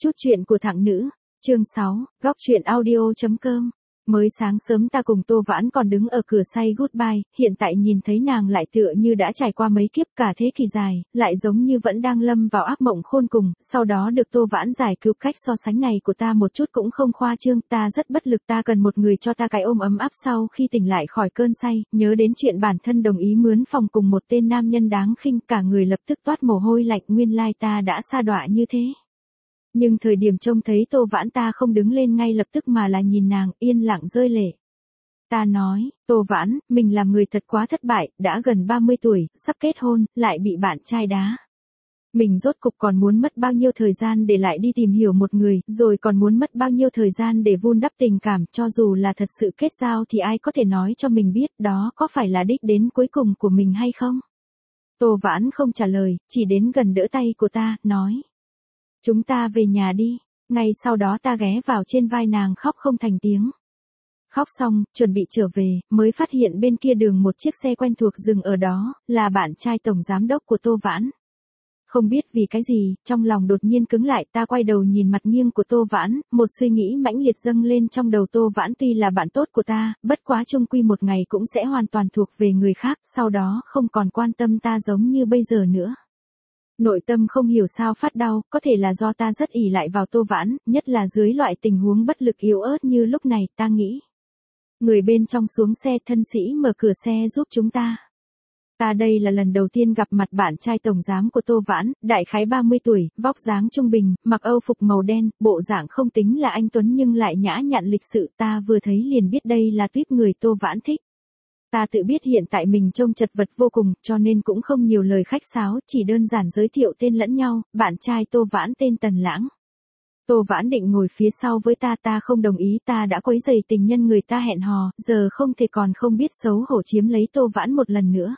Chút chuyện của thằng nữ, chương 6, góc chuyện audio.com. Mới sáng sớm ta cùng Tô Vãn còn đứng ở cửa say goodbye, hiện tại nhìn thấy nàng lại tựa như đã trải qua mấy kiếp cả thế kỷ dài, lại giống như vẫn đang lâm vào ác mộng khôn cùng, sau đó được Tô Vãn giải cứu. Cách so sánh này của ta một chút cũng không khoa trương, ta rất bất lực, ta cần một người cho ta cái ôm ấm áp sau khi tỉnh lại khỏi cơn say, nhớ đến chuyện bản thân đồng ý mướn phòng cùng một tên nam nhân đáng khinh, cả người lập tức toát mồ hôi lạnh, nguyên lai ta đã sa đọa như thế. Nhưng thời điểm trông thấy Tô Vãn ta không đứng lên ngay lập tức mà là nhìn nàng, yên lặng rơi lệ. Ta nói, Tô Vãn, mình làm người thật quá thất bại, đã gần 30 tuổi, sắp kết hôn, lại bị bạn trai đá. Mình rốt cục còn muốn mất bao nhiêu thời gian để lại đi tìm hiểu một người, rồi còn muốn mất bao nhiêu thời gian để vun đắp tình cảm, cho dù là thật sự kết giao thì ai có thể nói cho mình biết đó có phải là đích đến cuối cùng của mình hay không? Tô Vãn không trả lời, chỉ đến gần đỡ tay của ta, nói. Chúng ta về nhà đi. Ngay sau đó ta ghé vào trên vai nàng khóc không thành tiếng. Khóc xong, chuẩn bị trở về, mới phát hiện bên kia đường một chiếc xe quen thuộc dừng ở đó, là bạn trai tổng giám đốc của Tô Vãn. Không biết vì cái gì, trong lòng đột nhiên cứng lại, ta quay đầu nhìn mặt nghiêng của Tô Vãn, một suy nghĩ mãnh liệt dâng lên trong đầu. Tô Vãn tuy là bạn tốt của ta, bất quá chung quy một ngày cũng sẽ hoàn toàn thuộc về người khác, sau đó không còn quan tâm ta giống như bây giờ nữa. Nội tâm không hiểu sao phát đau, có thể là do ta rất ỷ lại vào Tô Vãn, nhất là dưới loại tình huống bất lực yếu ớt như lúc này, ta nghĩ. Người bên trong xuống xe, thân sĩ mở cửa xe giúp chúng ta. Ta đây là lần đầu tiên gặp mặt bạn trai tổng giám của Tô Vãn, đại khái 30 tuổi, vóc dáng trung bình, mặc âu phục màu đen, bộ dạng không tính là anh tuấn nhưng lại nhã nhặn lịch sự, ta vừa thấy liền biết đây là tuýp người Tô Vãn thích. Ta tự biết hiện tại mình trông chật vật vô cùng, cho nên cũng không nhiều lời khách sáo, chỉ đơn giản giới thiệu tên lẫn nhau, bạn trai Tô Vãn tên Tần Lãng. Tô Vãn định ngồi phía sau với ta, ta không đồng ý, ta đã quấy rầy tình nhân người ta hẹn hò, giờ không thể còn không biết xấu hổ chiếm lấy Tô Vãn một lần nữa.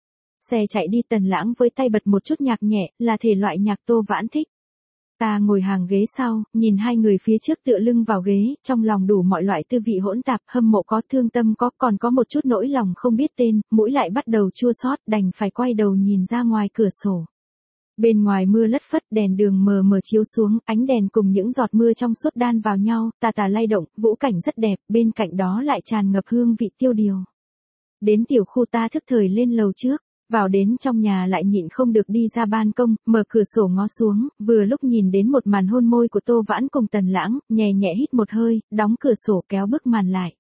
Xe chạy đi, Tần Lãng với tay bật một chút nhạc nhẹ, là thể loại nhạc Tô Vãn thích. Ta ngồi hàng ghế sau, nhìn hai người phía trước tựa lưng vào ghế, trong lòng đủ mọi loại tư vị hỗn tạp, hâm mộ có, thương tâm có, còn có một chút nỗi lòng không biết tên, mũi lại bắt đầu chua xót, đành phải quay đầu nhìn ra ngoài cửa sổ. Bên ngoài mưa lất phất, đèn đường mờ mờ chiếu xuống, ánh đèn cùng những giọt mưa trong suốt đan vào nhau, tà tà lay động, vũ cảnh rất đẹp, bên cạnh đó lại tràn ngập hương vị tiêu điều. Đến tiểu khu ta thức thời lên lầu trước. Vào đến trong nhà lại nhịn không được đi ra ban công, mở cửa sổ ngó xuống, vừa lúc nhìn đến một màn hôn môi của Tô Vãn cùng Tần Lãng, nhẹ nhẹ hít một hơi, đóng cửa sổ kéo bức màn lại.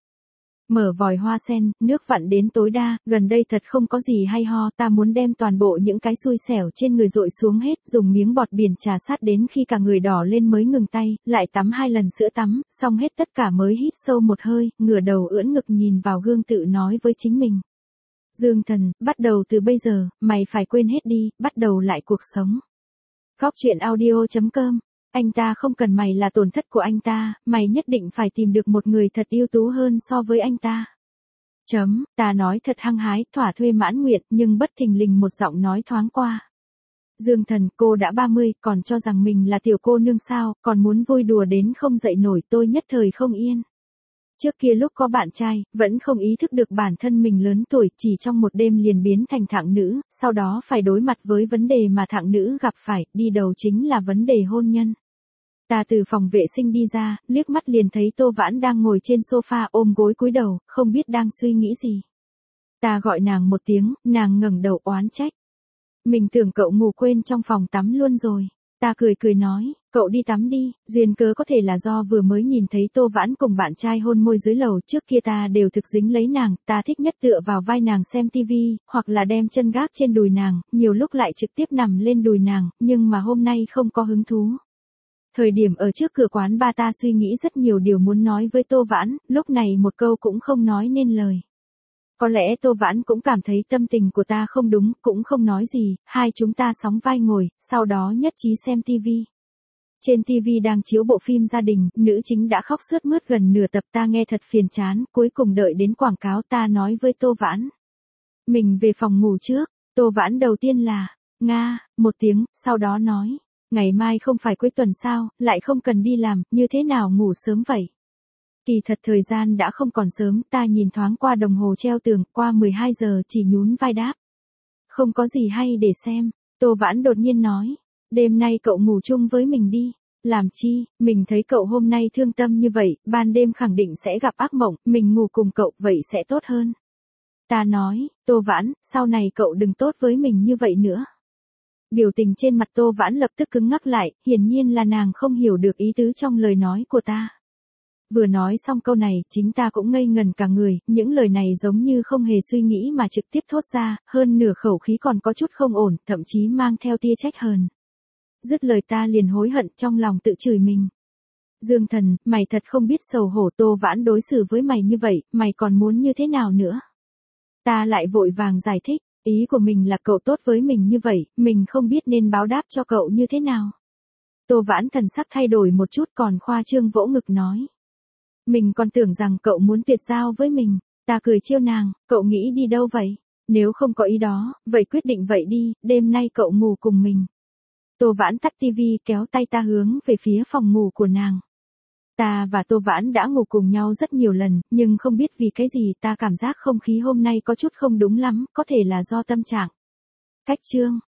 Mở vòi hoa sen, nước vặn đến tối đa, gần đây thật không có gì hay ho, ta muốn đem toàn bộ những cái xui xẻo trên người dội xuống hết, dùng miếng bọt biển trà sát đến khi cả người đỏ lên mới ngừng tay, lại tắm 2 lần sữa tắm, xong hết tất cả mới hít sâu một hơi, ngửa đầu ưỡn ngực nhìn vào gương tự nói với chính mình. Dương Thần, bắt đầu từ bây giờ, mày phải quên hết đi, bắt đầu lại cuộc sống. Góc chuyện audio.com. Anh ta không cần mày là tổn thất của anh ta, mày nhất định phải tìm được một người thật ưu tú hơn so với anh ta. Ta nói thật hăng hái, thỏa thuê mãn nguyện, nhưng bất thình lình một giọng nói thoáng qua. Dương Thần, cô đã 30, còn cho rằng mình là tiểu cô nương sao, còn muốn vui đùa đến không dậy nổi, tôi nhất thời không yên. Trước kia lúc có bạn trai, vẫn không ý thức được bản thân mình lớn tuổi, chỉ trong một đêm liền biến thành thạng nữ, sau đó phải đối mặt với vấn đề mà thạng nữ gặp phải, đi đầu chính là vấn đề hôn nhân. Ta từ phòng vệ sinh đi ra, liếc mắt liền thấy Tô Vãn đang ngồi trên sofa ôm gối cúi đầu, không biết đang suy nghĩ gì. Ta gọi nàng một tiếng, nàng ngẩng đầu oán trách. Mình tưởng cậu ngủ quên trong phòng tắm luôn rồi. Ta cười nói, cậu đi tắm đi, duyên cớ có thể là do vừa mới nhìn thấy Tô Vãn cùng bạn trai hôn môi dưới lầu, trước kia ta đều thực dính lấy nàng, ta thích nhất tựa vào vai nàng xem tivi, hoặc là đem chân gác trên đùi nàng, nhiều lúc lại trực tiếp nằm lên đùi nàng, nhưng mà hôm nay không có hứng thú. Thời điểm ở trước cửa quán ba ta suy nghĩ rất nhiều điều muốn nói với Tô Vãn, lúc này một câu cũng không nói nên lời. Có lẽ Tô Vãn cũng cảm thấy tâm tình của ta không đúng, cũng không nói gì, hai chúng ta sóng vai ngồi, sau đó nhất trí xem tivi. Trên tivi đang chiếu bộ phim gia đình, nữ chính đã khóc sướt mướt gần nửa tập, ta nghe thật phiền chán, cuối cùng đợi đến quảng cáo ta nói với Tô Vãn. Mình về phòng ngủ trước, Tô Vãn đầu tiên là, Nga, một tiếng, sau đó nói, ngày mai không phải cuối tuần sao, lại không cần đi làm, như thế nào ngủ sớm vậy? Kỳ thật thời gian đã không còn sớm, ta nhìn thoáng qua đồng hồ treo tường, qua 12 giờ chỉ nhún vai đáp. Không có gì hay để xem, Tô Vãn đột nhiên nói, đêm nay cậu ngủ chung với mình đi. Làm chi, mình thấy cậu hôm nay thương tâm như vậy, ban đêm khẳng định sẽ gặp ác mộng, mình ngủ cùng cậu vậy sẽ tốt hơn. Ta nói, Tô Vãn, sau này cậu đừng tốt với mình như vậy nữa. Biểu tình trên mặt Tô Vãn lập tức cứng ngắc lại, hiển nhiên là nàng không hiểu được ý tứ trong lời nói của ta. Vừa nói xong câu này, chính ta cũng ngây ngần cả người, những lời này giống như không hề suy nghĩ mà trực tiếp thốt ra, hơn nửa khẩu khí còn có chút không ổn, thậm chí mang theo tia trách hờn. Dứt lời ta liền hối hận trong lòng tự chửi mình. Dương Thần, mày thật không biết xấu hổ, Tô Vãn đối xử với mày như vậy, mày còn muốn như thế nào nữa? Ta lại vội vàng giải thích, ý của mình là cậu tốt với mình như vậy, mình không biết nên báo đáp cho cậu như thế nào. Tô Vãn thần sắc thay đổi một chút còn khoa trương vỗ ngực nói. Mình còn tưởng rằng cậu muốn tuyệt giao với mình, ta cười trêu nàng, cậu nghĩ đi đâu vậy? Nếu không có ý đó, vậy quyết định vậy đi, đêm nay cậu ngủ cùng mình. Tô Vãn tắt tivi kéo tay ta hướng về phía phòng ngủ của nàng. Ta và Tô Vãn đã ngủ cùng nhau rất nhiều lần, nhưng không biết vì cái gì ta cảm giác không khí hôm nay có chút không đúng lắm, có thể là do tâm trạng. Cách chương